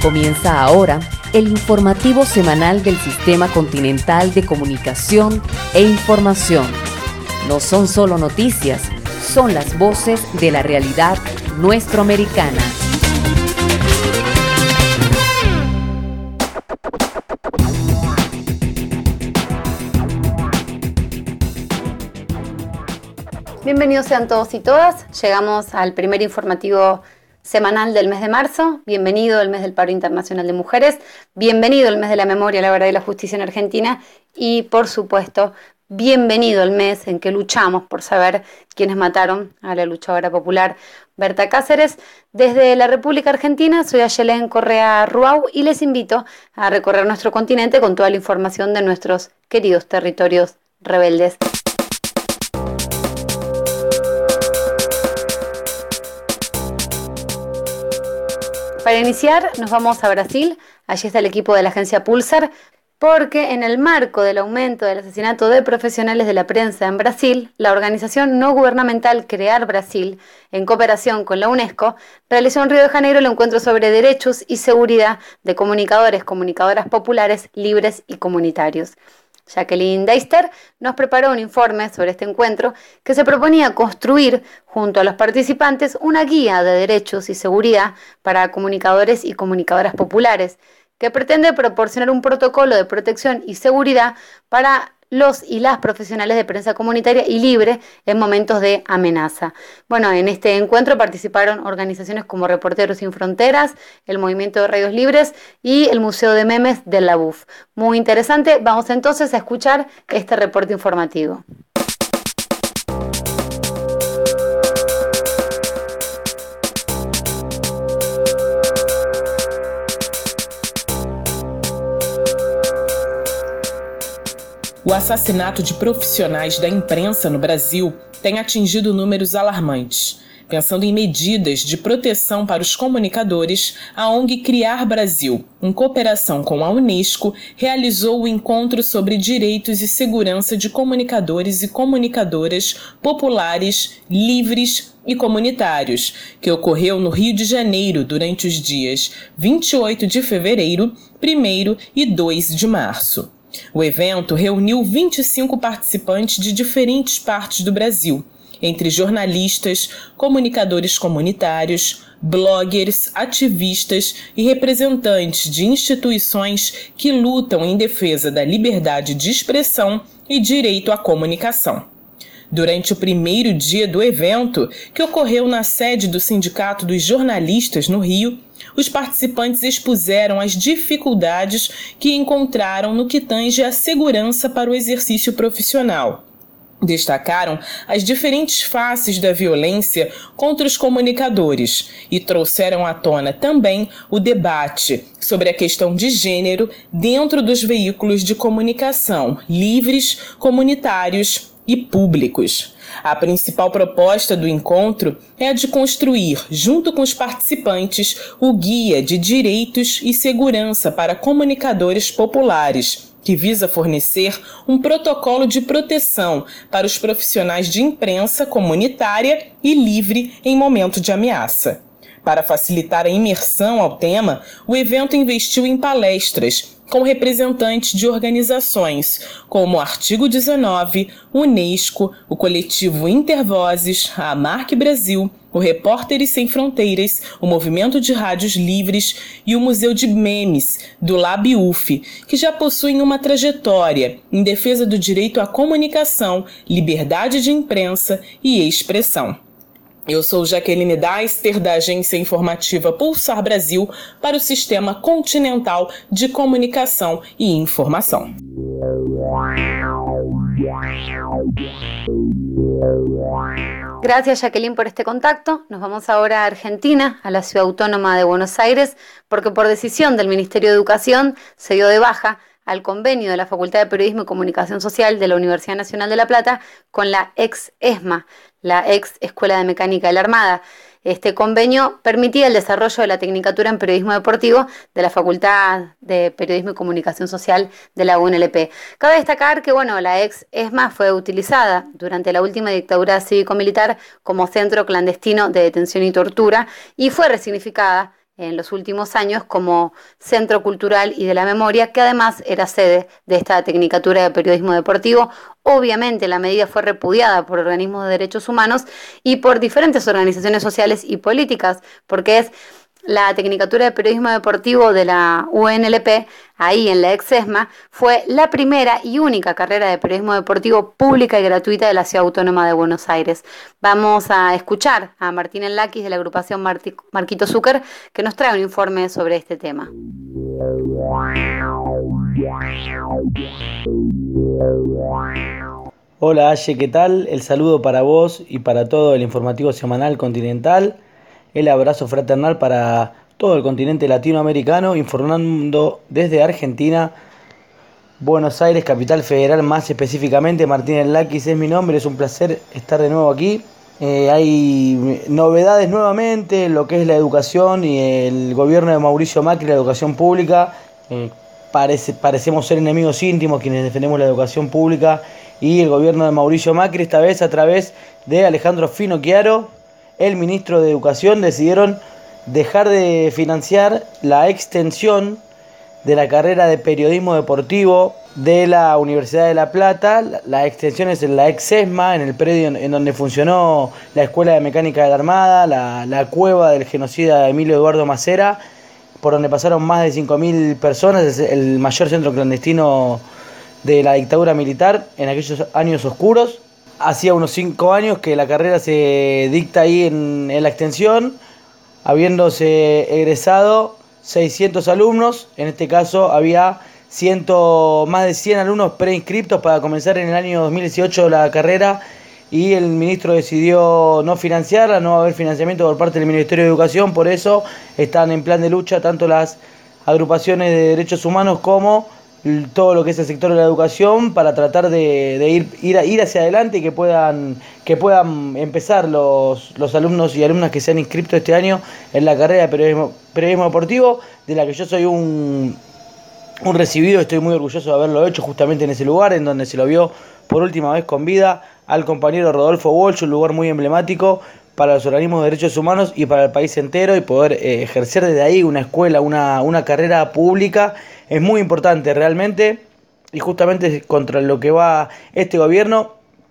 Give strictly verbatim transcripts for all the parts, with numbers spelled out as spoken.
Comienza ahora el informativo semanal del Sistema Continental de Comunicación e Información. No son solo noticias, son las voces de la realidad nuestroamericana. Bienvenidos sean todos y todas. Llegamos al primer informativo semanal del mes de marzo. Bienvenido el mes del paro internacional de mujeres. Bienvenido el mes de la memoria, la verdad y la justicia en Argentina. Y por supuesto, bienvenido el mes en que luchamos por saber quiénes mataron a la luchadora popular Berta Cáceres. Desde la República Argentina soy Ayelén Correa Ruau y les invito a recorrer nuestro continente con toda la información de nuestros queridos territorios rebeldes. Para iniciar, nos vamos a Brasil. Allí está el equipo de la agencia Pulsar, porque en el marco del aumento del asesinato de profesionales de la prensa en Brasil, la organización no gubernamental Crear Brasil, en cooperación con la UNESCO, realizó en Río de Janeiro el encuentro sobre derechos y seguridad de comunicadores, comunicadoras populares, libres y comunitarios. Jacqueline Deister nos preparó un informe sobre este encuentro que se proponía construir, junto a los participantes, una guía de derechos y seguridad para comunicadores y comunicadoras populares, que pretende proporcionar un protocolo de protección y seguridad para los y las profesionales de prensa comunitaria y libre en momentos de amenaza. Bueno, en este encuentro participaron organizaciones como Reporteros Sin Fronteras, el Movimiento de Radios Libres y el Museo de Memes de la U F. Muy interesante. Vamos entonces a escuchar este reporte informativo. O assassinato de profissionais da imprensa no Brasil tem atingido números alarmantes. Pensando em medidas de proteção para os comunicadores, a O N G Criar Brasil, em cooperação com a UNESCO, realizou o encontro sobre direitos e segurança de comunicadores e comunicadoras populares, livres e comunitários, que ocorreu no Rio de Janeiro durante os dias vinte e oito de fevereiro, primeiro e dois de março. O evento reuniu vinte e cinco participantes de diferentes partes do Brasil, entre jornalistas, comunicadores comunitários, bloggers, ativistas e representantes de instituições que lutam em defesa da liberdade de expressão e direito à comunicação. Durante o primeiro dia do evento, que ocorreu na sede do Sindicato dos Jornalistas no Rio, os participantes expuseram as dificuldades que encontraram no que tange à segurança para o exercício profissional. Destacaram as diferentes faces da violência contra os comunicadores e trouxeram à tona também o debate sobre a questão de gênero dentro dos veículos de comunicação livres, comunitários e públicos. A principal proposta do encontro é a de construir, junto com os participantes, o Guia de Direitos e Segurança para Comunicadores Populares, que visa fornecer um protocolo de proteção para os profissionais de imprensa comunitária e livre em momento de ameaça. Para facilitar a imersão ao tema, o evento investiu em palestras com representantes de organizações como o Artigo dezenove, UNESCO, o coletivo Intervozes, a AMARC Brasil, o Repórteres Sem Fronteiras, o Movimento de Rádios Livres e o Museu de Memes, do Lab U F, que já possuem uma trajetória em defesa do direito à comunicação, liberdade de imprensa e expressão. Eu sou Jacqueline Deister, da agência informativa Pulsar Brasil, para o Sistema Continental de Comunicação e Informação. Gracias, Jacqueline, por este contacto. Nos vamos ahora a Argentina, a la Ciudad Autónoma de Buenos Aires, porque por decisión del Ministerio de Educación se dio de baja al convenio de la Facultad de Periodismo y Comunicación Social de la Universidad Nacional de La Plata con la ex ESMA, la ex Escuela de Mecánica de la Armada. Este convenio permitía el desarrollo de la Tecnicatura en Periodismo Deportivo de la Facultad de Periodismo y Comunicación Social de la U N L P. Cabe destacar que bueno, la ex ESMA fue utilizada durante la última dictadura cívico-militar como centro clandestino de detención y tortura y fue resignificada en los últimos años como Centro Cultural y de la Memoria, que además era sede de esta Tecnicatura de Periodismo Deportivo. Obviamente la medida fue repudiada por organismos de derechos humanos y por diferentes organizaciones sociales y políticas, porque es la Tecnicatura de Periodismo Deportivo de la U N L P, ahí en la ex ESMA, fue la primera y única carrera de periodismo deportivo pública y gratuita de la Ciudad Autónoma de Buenos Aires. Vamos a escuchar a Martín Enlaquis de la agrupación Marti- Marquito Zucker, que nos trae un informe sobre este tema. Hola Aye, ¿qué tal? El saludo para vos y para todo el informativo semanal continental. El abrazo fraternal para todo el continente latinoamericano, informando desde Argentina, Buenos Aires, capital federal, más específicamente. Martín Enlaquis es mi nombre, es un placer estar de nuevo aquí. Eh, hay novedades nuevamente en lo que es la educación y el gobierno de Mauricio Macri, la educación pública. Eh, parece, parecemos ser enemigos íntimos quienes defendemos la educación pública y el gobierno de Mauricio Macri, esta vez a través de Alejandro Finocchiaro, el ministro de Educación, decidieron dejar de financiar la extensión de la carrera de periodismo deportivo de la Universidad de La Plata. La extensión es en la ex ESMA, en el predio en donde funcionó la Escuela de Mecánica de la Armada, la, la cueva del genocida Emilio Eduardo Macera, por donde pasaron más de cinco mil personas. Es el mayor centro clandestino de la dictadura militar en aquellos años oscuros. Hacía unos cinco años que la carrera se dicta ahí en, en la extensión, habiéndose egresado seiscientos alumnos. En este caso había ciento, más de cien alumnos preinscriptos para comenzar en el año dos mil dieciocho la carrera, y el ministro decidió no financiarla, no va a haber financiamiento por parte del Ministerio de Educación. Por eso están en plan de lucha tanto las agrupaciones de derechos humanos como todo lo que es el sector de la educación, para tratar de, de ir, ir, ir hacia adelante y que puedan, que puedan empezar los, los alumnos y alumnas que se han inscrito este año en la carrera de periodismo, periodismo deportivo, de la que yo soy un, un recibido. Estoy muy orgulloso de haberlo hecho justamente en ese lugar, en donde se lo vio por última vez con vida al compañero Rodolfo Walsh, un lugar muy emblemático para los organismos de derechos humanos y para el país entero, y poder eh, ejercer desde ahí una escuela, una, una carrera pública es muy importante realmente, y justamente contra lo que va este gobierno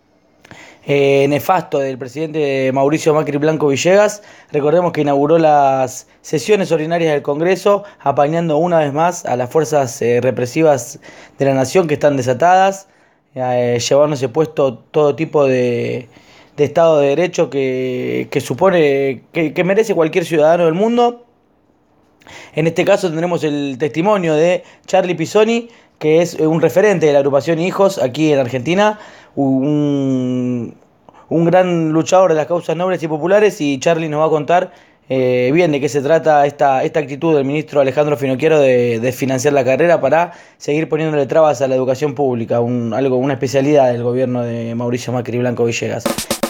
eh, nefasto del presidente Mauricio Macri Blanco Villegas. Recordemos que inauguró las sesiones ordinarias del Congreso, apañando una vez más a las fuerzas eh, represivas de la nación que están desatadas, eh, llevándose puesto todo tipo de, de Estado de Derecho que, que supone que, que merece cualquier ciudadano del mundo. En este caso tendremos el testimonio de Charlie Pisoni, que es un referente de la agrupación Hijos aquí en Argentina, un, un gran luchador de las causas nobles y populares, y Charlie nos va a contar eh, bien de qué se trata esta, esta actitud del ministro Alejandro Finocchiaro de, de financiar la carrera para seguir poniéndole trabas a la educación pública, un, algo, una especialidad del gobierno de Mauricio Macri Blanco Villegas.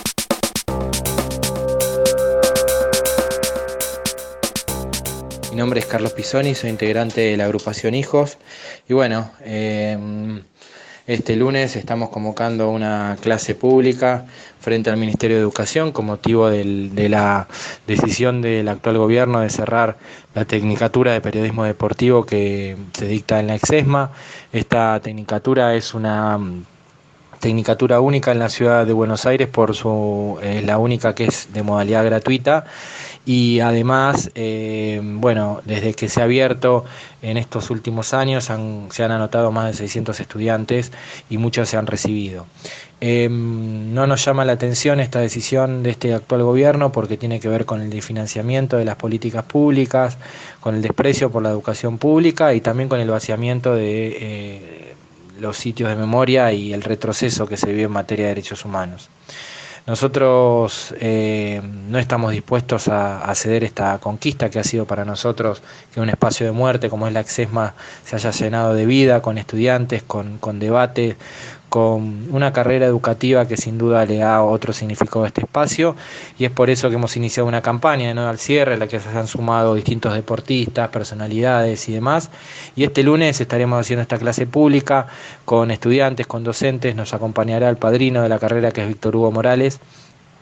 Mi nombre es Carlos Pisoni, soy integrante de la agrupación Hijos, y bueno, eh, este lunes estamos convocando una clase pública frente al Ministerio de Educación con motivo del, de la decisión del actual gobierno de cerrar la Tecnicatura de Periodismo Deportivo que se dicta en la ex ESMA. Esta tecnicatura es una tecnicatura única en la ciudad de Buenos Aires, por su es eh, la única que es de modalidad gratuita. Y además, eh, bueno, desde que se ha abierto en estos últimos años han, se han anotado más de seiscientos estudiantes y muchos se han recibido. Eh, no nos llama la atención esta decisión de este actual gobierno porque tiene que ver con el desfinanciamiento de las políticas públicas, con el desprecio por la educación pública y también con el vaciamiento de eh, los sitios de memoria y el retroceso que se vive en materia de derechos humanos. Nosotros eh, no estamos dispuestos a, a ceder esta conquista que ha sido para nosotros que un espacio de muerte como es la ex ESMA se haya llenado de vida, con estudiantes, con, con debate, con una carrera educativa que sin duda le da otro significado a este espacio, y es por eso que hemos iniciado una campaña de no al cierre, en la que se han sumado distintos deportistas, personalidades y demás, y este lunes estaremos haciendo esta clase pública con estudiantes, con docentes. Nos acompañará el padrino de la carrera, que es Víctor Hugo Morales,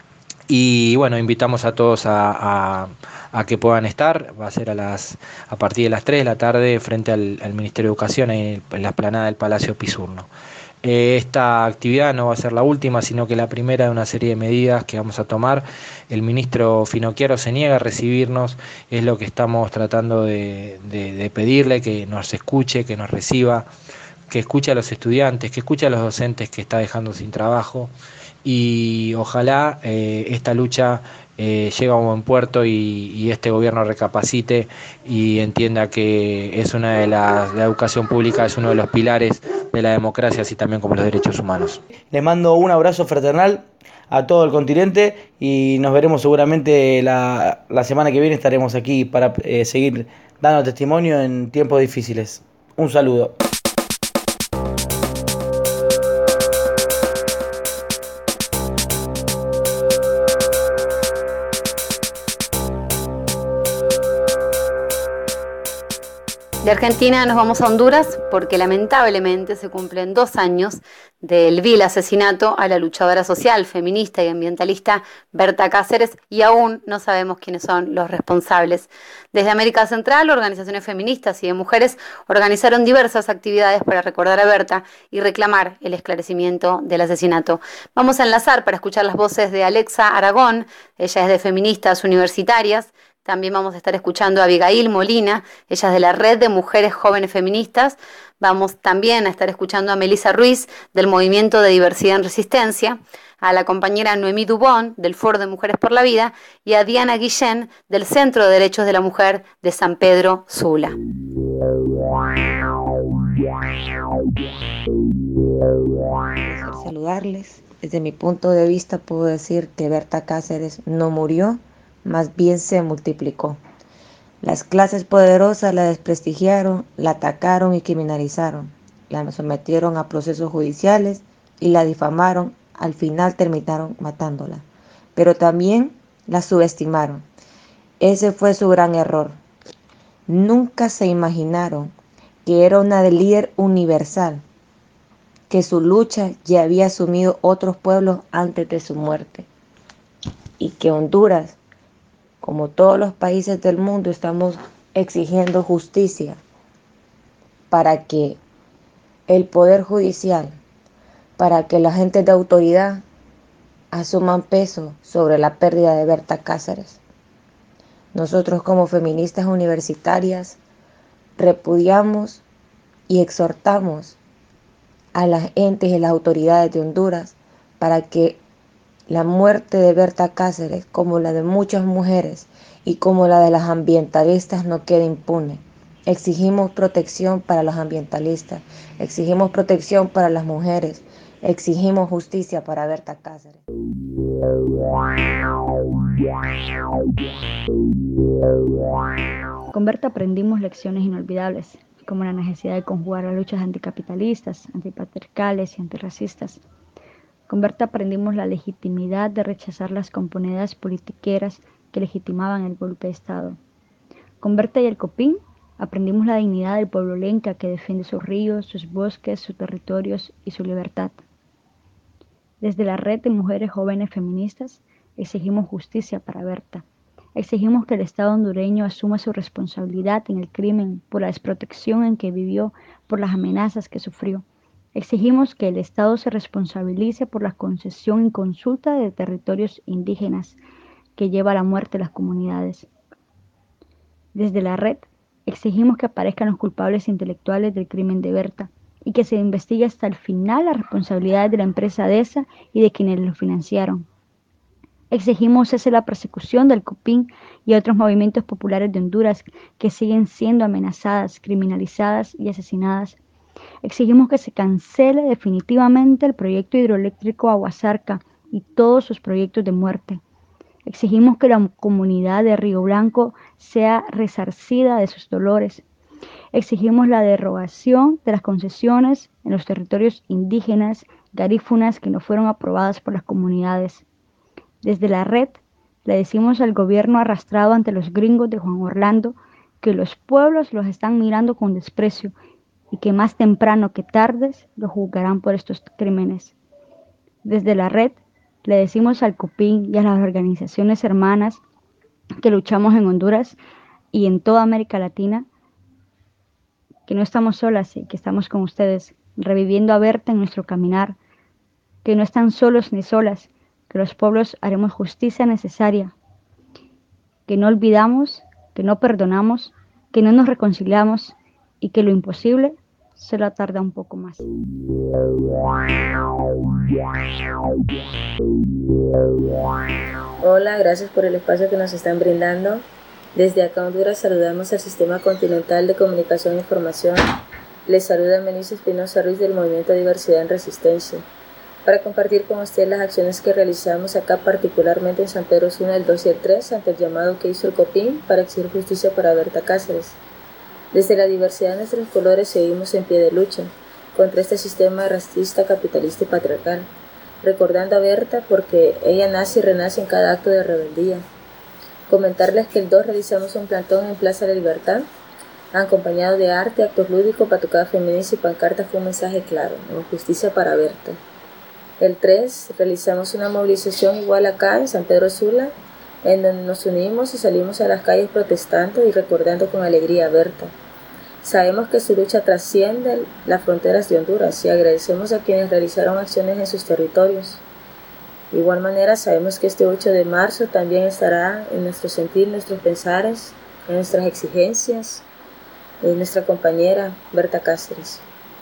Y bueno, invitamos a todos a, a, a que puedan estar. Va a ser a las a partir de las tres de la tarde frente al, al Ministerio de Educación en la explanada del Palacio Pisurno. Eh, esta actividad no va a ser la última, sino que la primera de una serie de medidas que vamos a tomar. El ministro Finocchiaro se niega a recibirnos, es lo que estamos tratando de, de, de pedirle, que nos escuche, que nos reciba, que escuche a los estudiantes, que escuche a los docentes que está dejando sin trabajo, y ojalá eh, esta lucha eh, llegue a un buen puerto y, y este gobierno recapacite y entienda que es una de las, la educación pública es uno de los pilares de la democracia, así también como los derechos humanos. Les mando un abrazo fraternal a todo el continente y nos veremos seguramente la, la semana que viene. Estaremos aquí para eh, seguir dando testimonio en tiempos difíciles. Un saludo. De Argentina nos vamos a Honduras porque lamentablemente se cumplen dos años del vil asesinato a la luchadora social, feminista y ambientalista Berta Cáceres, y aún no sabemos quiénes son los responsables. Desde América Central, organizaciones feministas y de mujeres organizaron diversas actividades para recordar a Berta y reclamar el esclarecimiento del asesinato. Vamos a enlazar para escuchar las voces de Alexa Aragón, ella es de Feministas Universitarias. También vamos a estar escuchando a Abigail Molina, ella es de la Red de Mujeres Jóvenes Feministas. Vamos también a estar escuchando a Melissa Ruiz, del Movimiento de Diversidad en Resistencia, a la compañera Noemí Dubón, del Foro de Mujeres por la Vida, y a Diana Guillén, del Centro de Derechos de la Mujer de San Pedro Sula. Saludarles. Desde mi punto de vista puedo decir que Berta Cáceres no murió, más bien se multiplicó. Las clases poderosas la desprestigiaron, la atacaron y criminalizaron, la sometieron a procesos judiciales y la difamaron, al final terminaron matándola. Pero también la subestimaron. Ese fue su gran error. Nunca se imaginaron que era una líder universal, que su lucha ya había asumido otros pueblos antes de su muerte, y que Honduras, como todos los países del mundo, estamos exigiendo justicia para que el Poder Judicial, para que la gente de autoridad asuman peso sobre la pérdida de Berta Cáceres. Nosotros como feministas universitarias repudiamos y exhortamos a las entes y las autoridades de Honduras para que la muerte de Berta Cáceres, como la de muchas mujeres y como la de las ambientalistas, no quede impune. Exigimos protección para los ambientalistas, exigimos protección para las mujeres, exigimos justicia para Berta Cáceres. Con Berta aprendimos lecciones inolvidables, como la necesidad de conjugar las luchas anticapitalistas, antipatriarcales y antirracistas. Con Berta aprendimos la legitimidad de rechazar las componendas politiqueras que legitimaban el golpe de Estado. Con Berta y el Copín aprendimos la dignidad del pueblo lenca que defiende sus ríos, sus bosques, sus territorios y su libertad. Desde la Red de Mujeres Jóvenes Feministas exigimos justicia para Berta. Exigimos que el Estado hondureño asuma su responsabilidad en el crimen por la desprotección en que vivió, por las amenazas que sufrió. Exigimos que el Estado se responsabilice por la concesión y consulta de territorios indígenas que lleva a la muerte de las comunidades. Desde la red, exigimos que aparezcan los culpables intelectuales del crimen de Berta y que se investigue hasta el final las responsabilidades de la empresa DESA y de quienes lo financiaron. Exigimos cese la persecución del Copín y otros movimientos populares de Honduras que siguen siendo amenazadas, criminalizadas y asesinadas. Exigimos que se cancele definitivamente el proyecto hidroeléctrico Aguasarca y todos sus proyectos de muerte. Exigimos que la comunidad de Río Blanco sea resarcida de sus dolores. Exigimos la derogación de las concesiones en los territorios indígenas garífunas que no fueron aprobadas por las comunidades. Desde la red le decimos al gobierno arrastrado ante los gringos de Juan Orlando que los pueblos los están mirando con desprecio y que más temprano que tarde los juzgarán por estos crímenes. Desde la red Le decimos al COPINH y a las organizaciones hermanas que luchamos en Honduras y en toda América Latina que no estamos solas y que estamos con ustedes, reviviendo a Berta en nuestro caminar, que no están solos ni solas, que los pueblos haremos justicia necesaria, que no olvidamos, que no perdonamos, que no nos reconciliamos y que lo imposible solo tarda un poco más. Hola, gracias por el espacio que nos están brindando. Desde acá Honduras saludamos al Sistema Continental de Comunicación e Información. Les saluda Melissa Espinosa Ruiz del Movimiento Diversidad en Resistencia, para compartir con ustedes las acciones que realizamos acá, particularmente en San Pedro Sula el dos y el tres, ante el llamado que hizo el COPINH para exigir justicia para Berta Cáceres. Desde la diversidad de nuestros colores seguimos en pie de lucha contra este sistema racista, capitalista y patriarcal, recordando a Berta porque ella nace y renace en cada acto de rebeldía. Comentarles que el dos realizamos un plantón en Plaza de Libertad, acompañado de arte, actos lúdicos, batucada feminista y pancartas con un mensaje claro: justicia para Berta. El tres realizamos una movilización igual acá en San Pedro Sula, en donde nos unimos y salimos a las calles protestando y recordando con alegría a Berta. Sabemos que su lucha trasciende las fronteras de Honduras y agradecemos a quienes realizaron acciones en sus territorios. De igual manera, sabemos que este ocho de marzo también estará en nuestro sentir, nuestros pensares, en nuestras exigencias, en nuestra compañera Berta Cáceres,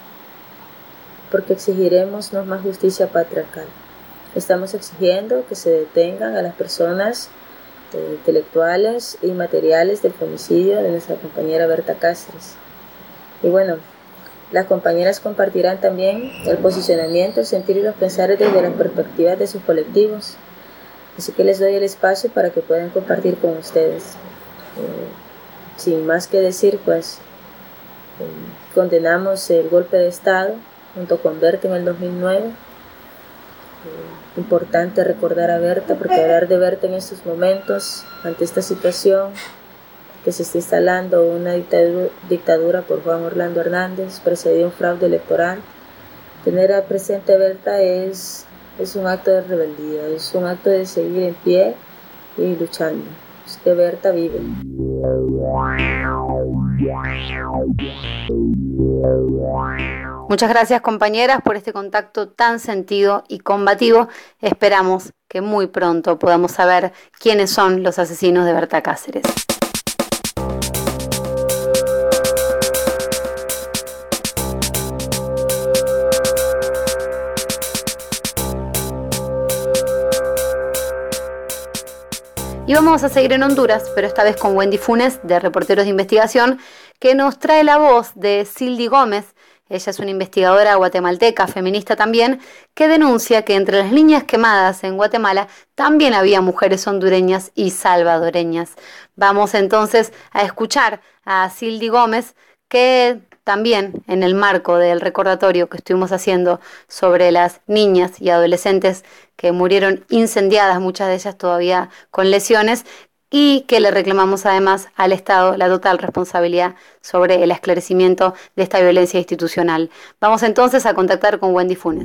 porque exigiremos no más justicia patriarcal. Estamos exigiendo que se detengan a las personas eh, intelectuales y materiales del femicidio de nuestra compañera Berta Cáceres. Y bueno, las compañeras compartirán también el posicionamiento, el sentir y los pensares desde las perspectivas de sus colectivos. Así que les doy el espacio para que puedan compartir con ustedes. Eh, sin más que decir, pues eh, condenamos el golpe de Estado junto con Berta en el dos mil nueve. Eh, importante recordar a Berta, porque hablar de Berta en estos momentos, ante esta situación que se está instalando una dictadura, dictadura por Juan Orlando Hernández, precedió un fraude electoral. Tener al presente a Berta es, es un acto de rebeldía, es un acto de seguir en pie y luchando. Es que Berta vive. Muchas gracias, compañeras, por este contacto tan sentido y combativo. Esperamos que muy pronto podamos saber quiénes son los asesinos de Berta Cáceres. Y vamos a seguir en Honduras, pero esta vez con Wendy Funes, de Reporteros de Investigación, que nos trae la voz de Sildy Gómez. Ella es una investigadora guatemalteca, feminista también, que denuncia que entre las niñas quemadas en Guatemala también había mujeres hondureñas y salvadoreñas. Vamos entonces a escuchar a Sildy Gómez, que también en el marco del recordatorio que estuvimos haciendo sobre las niñas y adolescentes que murieron incendiadas, muchas de ellas todavía con lesiones, y que le reclamamos además al Estado la total responsabilidad sobre el esclarecimiento de esta violencia institucional. Vamos entonces a contactar con Wendy Funes.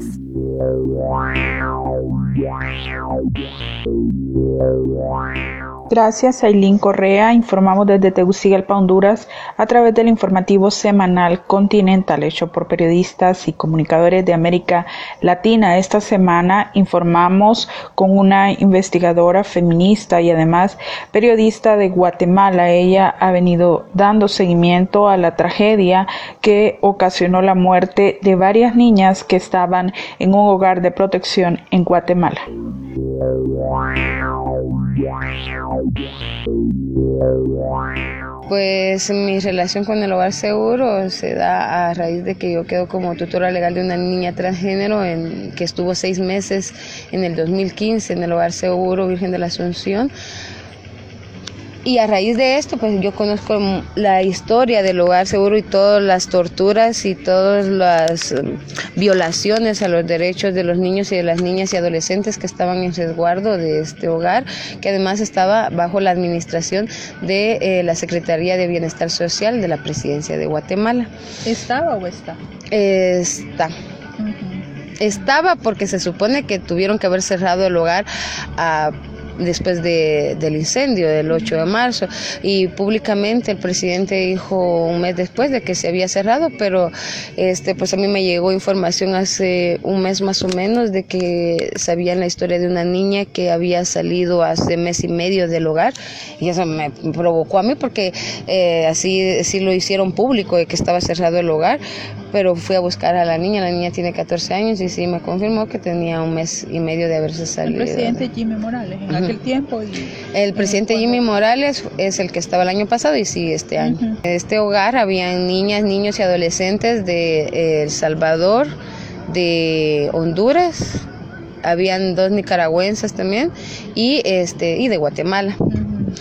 Gracias, Ailín Correa. Informamos desde Tegucigalpa, Honduras, a través del informativo semanal Continental hecho por periodistas y comunicadores de América Latina. Esta semana informamos con una investigadora feminista y además periodista de Guatemala. Ella ha venido dando seguimiento a la tragedia que ocasionó la muerte de varias niñas que estaban en un hogar de protección en Guatemala. Pues mi relación con el hogar seguro se da a raíz de que yo quedo como tutora legal de una niña transgénero en, que estuvo seis meses en el dos mil quince en el hogar seguro Virgen de la Asunción. Y a raíz de esto, pues yo conozco la historia del hogar seguro y todas las torturas y todas las violaciones a los derechos de los niños y de las niñas y adolescentes que estaban en resguardo de este hogar, que además estaba bajo la administración de eh, la Secretaría de Bienestar Social de la Presidencia de Guatemala. ¿Estaba o está? Está. Uh-huh. estaba porque se supone que tuvieron que haber cerrado el hogar a después de, del incendio del ocho de marzo, y públicamente el presidente dijo un mes después de que se había cerrado, pero este pues a mí me llegó información hace un mes más o menos de que sabían la historia de una niña que había salido hace mes y medio del hogar, y eso me provocó a mí porque eh, así, así lo hicieron público, de que estaba cerrado el hogar, pero fui a buscar a la niña, la niña tiene catorce años y sí me confirmó que tenía un mes y medio de haberse salido. El presidente Jimmy Morales en uh-huh. aquel tiempo. Y, el presidente eh, Jimmy Morales es el que estaba el año pasado y sí este año. Uh-huh. En este hogar habían niñas, niños y adolescentes de eh, El Salvador, de Honduras, habían dos nicaragüenses también y este y de Guatemala. Uh-huh.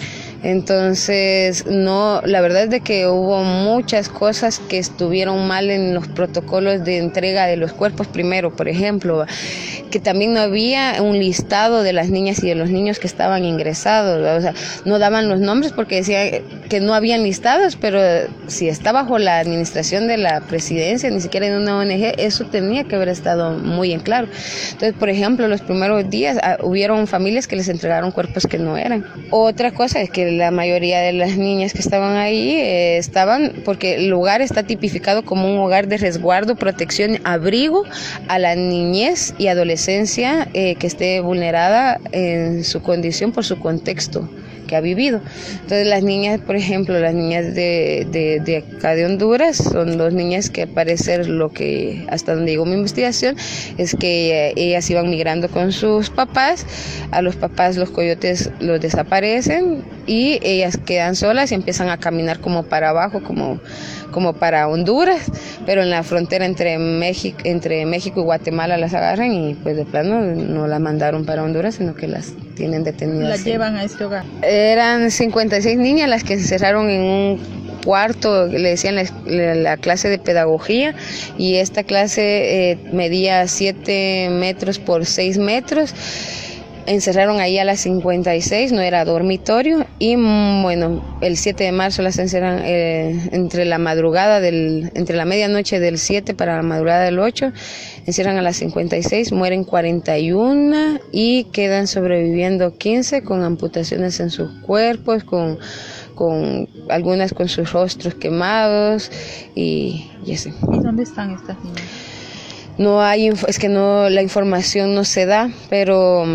Entonces, no, la verdad es de que hubo muchas cosas que estuvieron mal en los protocolos de entrega de los cuerpos. Primero, por ejemplo, que también no había un listado de las niñas y de los niños que estaban ingresados, o sea, no daban los nombres porque decían que no habían listados, pero si está bajo la administración de la presidencia, ni siquiera en una O N G, eso tenía que haber estado muy en claro. Entonces, por ejemplo, los primeros días ah, hubieron familias que les entregaron cuerpos que no eran. Otra cosa es que la mayoría de las niñas que estaban ahí eh, estaban, porque el lugar está tipificado como un hogar de resguardo, protección, abrigo a la niñez y adolescencia eh, que esté vulnerada en su condición por su contexto que ha vivido. Entonces las niñas, por ejemplo, las niñas de, de, de acá de Honduras, son dos niñas que al parecer lo que, hasta donde llegó mi investigación, es que ellas iban migrando con sus papás, a los papás los coyotes los desaparecen y ellas quedan solas y empiezan a caminar como para abajo, como como para Honduras, pero en la frontera entre México, entre México y Guatemala las agarran y pues de plano no las mandaron para Honduras, sino que las tienen detenidas. ¿Las llevan a este hogar? Eran cincuenta y seis niñas las que se encerraron en un cuarto, le decían la, la, la clase de pedagogía, y esta clase eh, medía siete metros por seis metros. Encerraron ahí a las cincuenta y seis, no era dormitorio, y bueno, el siete de marzo las encerran eh, entre la madrugada del, entre la medianoche del siete para la madrugada del ocho, encierran a las cincuenta y seis, mueren cuarenta y uno y quedan sobreviviendo quince con amputaciones en sus cuerpos, con, con algunas con sus rostros quemados y, y así. ¿Y dónde están estas niñas? No hay, es que no, la información no se da, pero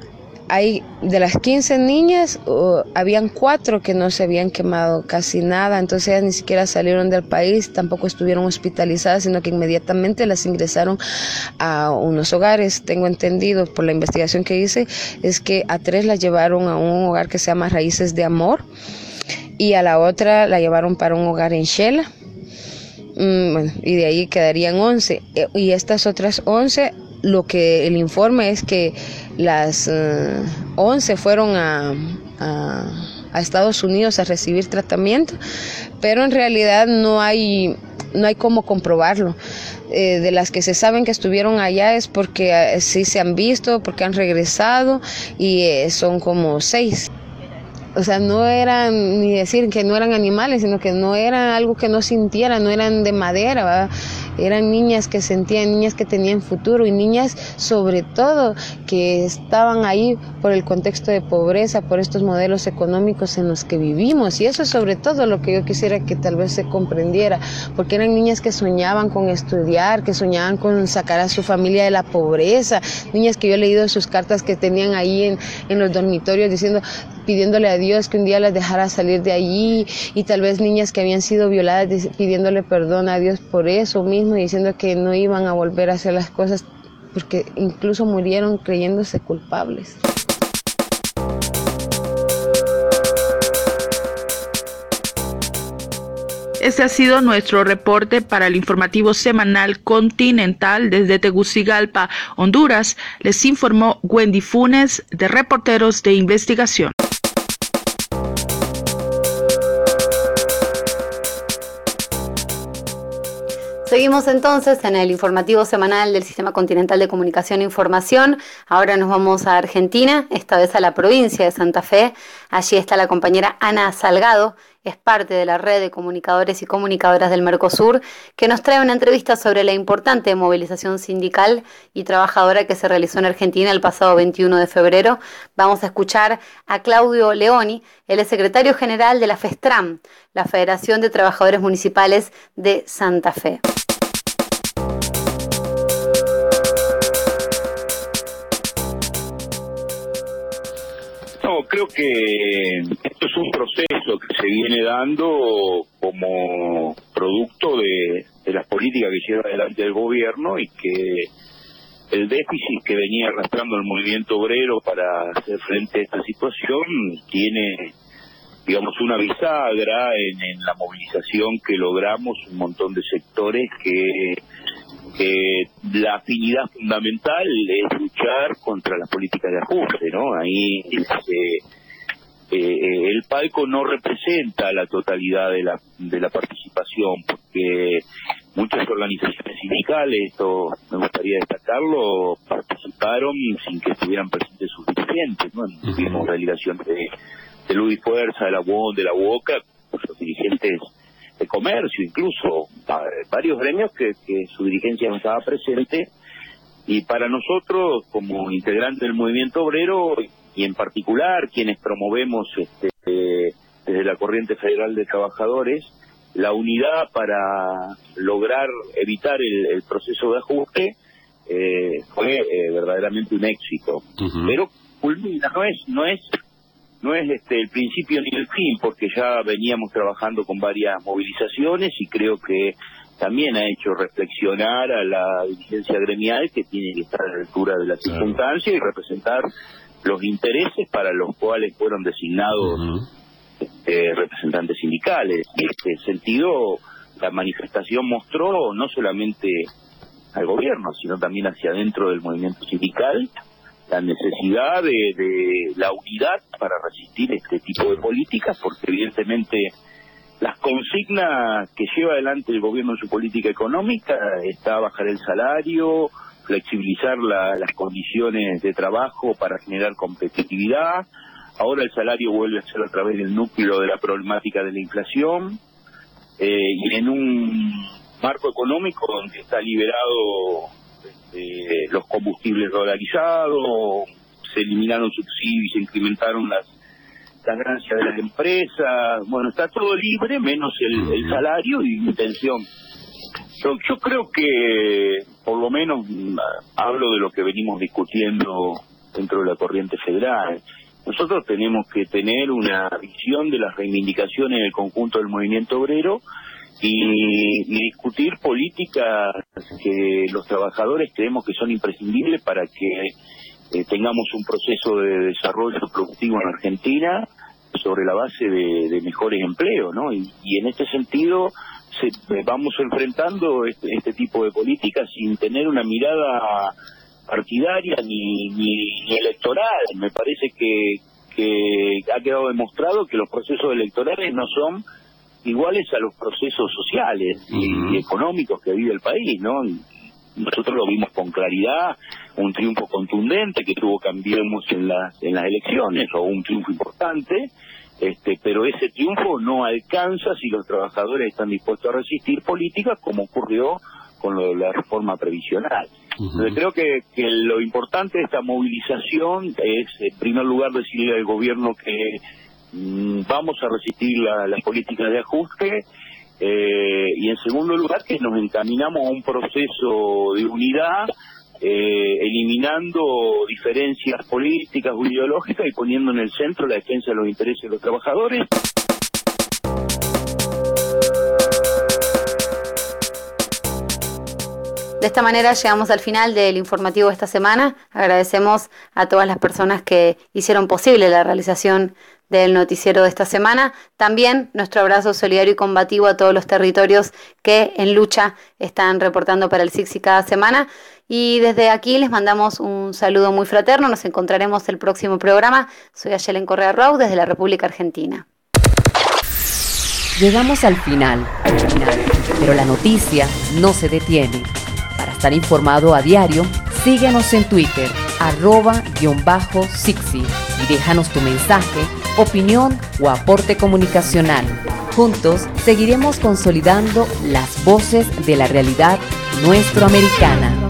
hay de las quince niñas, uh, habían cuatro que no se habían quemado casi nada, entonces ellas ni siquiera salieron del país, tampoco estuvieron hospitalizadas, sino que inmediatamente las ingresaron a unos hogares. Tengo entendido por la investigación que hice, es que a tres las llevaron a un hogar que se llama Raíces de Amor, y a la otra la llevaron para un hogar en Shela. Mm, bueno, y de ahí quedarían once, y estas otras once, lo que el informe es que las uh, once fueron a, a, a Estados Unidos a recibir tratamiento, pero en realidad no hay, no hay cómo comprobarlo. Eh, de las que se saben que estuvieron allá es porque eh, sí se han visto, porque han regresado, y eh, son como seis. O sea, no eran, ni decir que no eran animales, sino que no eran algo que no sintieran, no eran de madera, ¿verdad? Eran niñas que sentían, niñas que tenían futuro, y niñas sobre todo que estaban ahí por el contexto de pobreza, por estos modelos económicos en los que vivimos, y eso es sobre todo lo que yo quisiera que tal vez se comprendiera, porque eran niñas que soñaban con estudiar, que soñaban con sacar a su familia de la pobreza, niñas que yo he leído sus cartas que tenían ahí en, en los dormitorios diciendo, pidiéndole a Dios que un día las dejara salir de allí, y tal vez niñas que habían sido violadas pidiéndole perdón a Dios por eso mismo, y diciendo que no iban a volver a hacer las cosas, porque incluso murieron creyéndose culpables. Este ha sido nuestro reporte para el informativo semanal Continental desde Tegucigalpa, Honduras. Les informó Wendy Funes de Reporteros de Investigación. Seguimos entonces en el informativo semanal del Sistema Continental de Comunicación e Información. Ahora nos vamos a Argentina, esta vez a la provincia de Santa Fe. Allí está la compañera Ana Salgado es parte de la red de comunicadores y comunicadoras del Mercosur, que nos trae una entrevista sobre la importante movilización sindical y trabajadora que se realizó en Argentina el pasado veintiuno de febrero. Vamos a escuchar a Claudio Leoni, él es secretario general de la FESTRAM, la Federación de Trabajadores Municipales de Santa Fe. No, creo que esto es un proceso que se viene dando como producto de, de las políticas que lleva adelante el gobierno, y que el déficit que venía arrastrando el movimiento obrero para hacer frente a esta situación tiene, digamos, una bisagra en, en la movilización que logramos un montón de sectores que... que la afinidad fundamental es luchar contra las políticas de ajuste, ¿no? Ahí eh, eh, el palco no representa la totalidad de la de la participación, porque muchas organizaciones sindicales, esto me gustaría destacarlo, participaron sin que estuvieran presentes sus dirigentes, ¿no? Uh-huh. Tuvimos delegaciones de, de Luz y Fuerza, de la U O N, de la U O C A, cuyos dirigentes de comercio, incluso varios gremios que, que su dirigencia no estaba presente, y para nosotros como integrantes del movimiento obrero, y en particular quienes promovemos este, eh, desde la Corriente Federal de Trabajadores la unidad para lograr evitar el, el proceso de ajuste, eh, fue eh, verdaderamente un éxito. Uh-huh. Pero culmina, no es no es No es este el principio ni el fin, porque ya veníamos trabajando con varias movilizaciones, y creo que también ha hecho reflexionar a la dirigencia gremial, que tiene que estar a la altura de la circunstancia y representar los intereses para los cuales fueron designados uh-huh. este, representantes sindicales. En este sentido, la manifestación mostró no solamente al gobierno, sino también hacia adentro del movimiento sindical, la necesidad de, de la unidad para resistir este tipo de políticas, porque evidentemente las consignas que lleva adelante el gobierno en su política económica está bajar el salario, flexibilizar la, las condiciones de trabajo para generar competitividad. Ahora el salario vuelve a ser a través del núcleo de la problemática de la inflación, eh, y en un marco económico donde está liberado Eh, los combustibles dolarizados, se eliminaron subsidios y se incrementaron las, las ganancias de las empresas. Bueno, está todo libre, menos el, el salario y la intención. Yo, yo creo que, por lo menos, hablo de lo que venimos discutiendo dentro de la Corriente Federal. Nosotros tenemos que tener una visión de las reivindicaciones del conjunto del movimiento obrero, Y, y discutir políticas que los trabajadores creemos que son imprescindibles para que eh, tengamos un proceso de desarrollo productivo en Argentina sobre la base de, de mejores empleos, ¿no? Y, y en este sentido se, vamos enfrentando este, este tipo de políticas sin tener una mirada partidaria ni, ni, ni electoral. Me parece que, que ha quedado demostrado que los procesos electorales no son iguales a los procesos sociales uh-huh. y económicos que vive el país, ¿no? Nosotros lo vimos con claridad, un triunfo contundente que tuvo Cambiemos en las en las elecciones, o un triunfo importante, este, pero ese triunfo no alcanza si los trabajadores están dispuestos a resistir políticas, como ocurrió con lo de la reforma previsional. Uh-huh. Entonces creo que, que lo importante de esta movilización es, en primer lugar, decirle al gobierno que vamos a resistir la, las políticas de ajuste, eh, y en segundo lugar que nos encaminamos a un proceso de unidad, eh, eliminando diferencias políticas o ideológicas y poniendo en el centro la defensa de los intereses de los trabajadores. De esta manera llegamos al final del informativo de esta semana. Agradecemos a todas las personas que hicieron posible la realización del noticiero de esta semana. También nuestro abrazo solidario y combativo a todos los territorios que en lucha están reportando para el S I C S I cada semana. Y desde aquí les mandamos un saludo muy fraterno. Nos encontraremos el próximo programa. Soy Ayelen Correa Rau desde la República Argentina. Llegamos al final, al final, pero la noticia no se detiene. Para estar informado a diario, síguenos en Twitter, arroba guión bajo Sixi, y déjanos tu mensaje, opinión o aporte comunicacional. Juntos seguiremos consolidando las voces de la realidad nuestroamericana.